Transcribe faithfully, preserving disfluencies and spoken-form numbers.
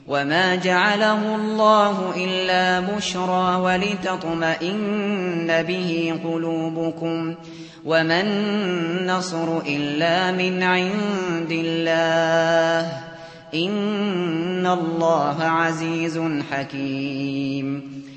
وما جعله الله إلا بشرى ولتطمئن به قلوبكم وما النصر إلا من عند الله إن الله عزيز حكيم